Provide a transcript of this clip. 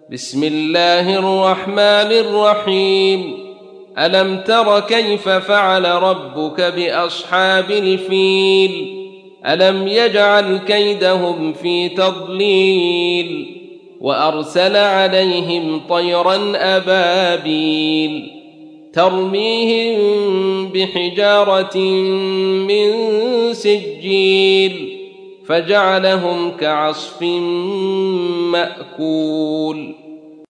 بسم الله الرحمن الرحيم. ألم تر كيف فعل ربك بأصحاب الفيل؟ ألم يجعل كيدهم في تضليل وأرسل عليهم طيرا أبابيل ترميهم بحجارة من سجيل فجعلهم كعصف مأكول.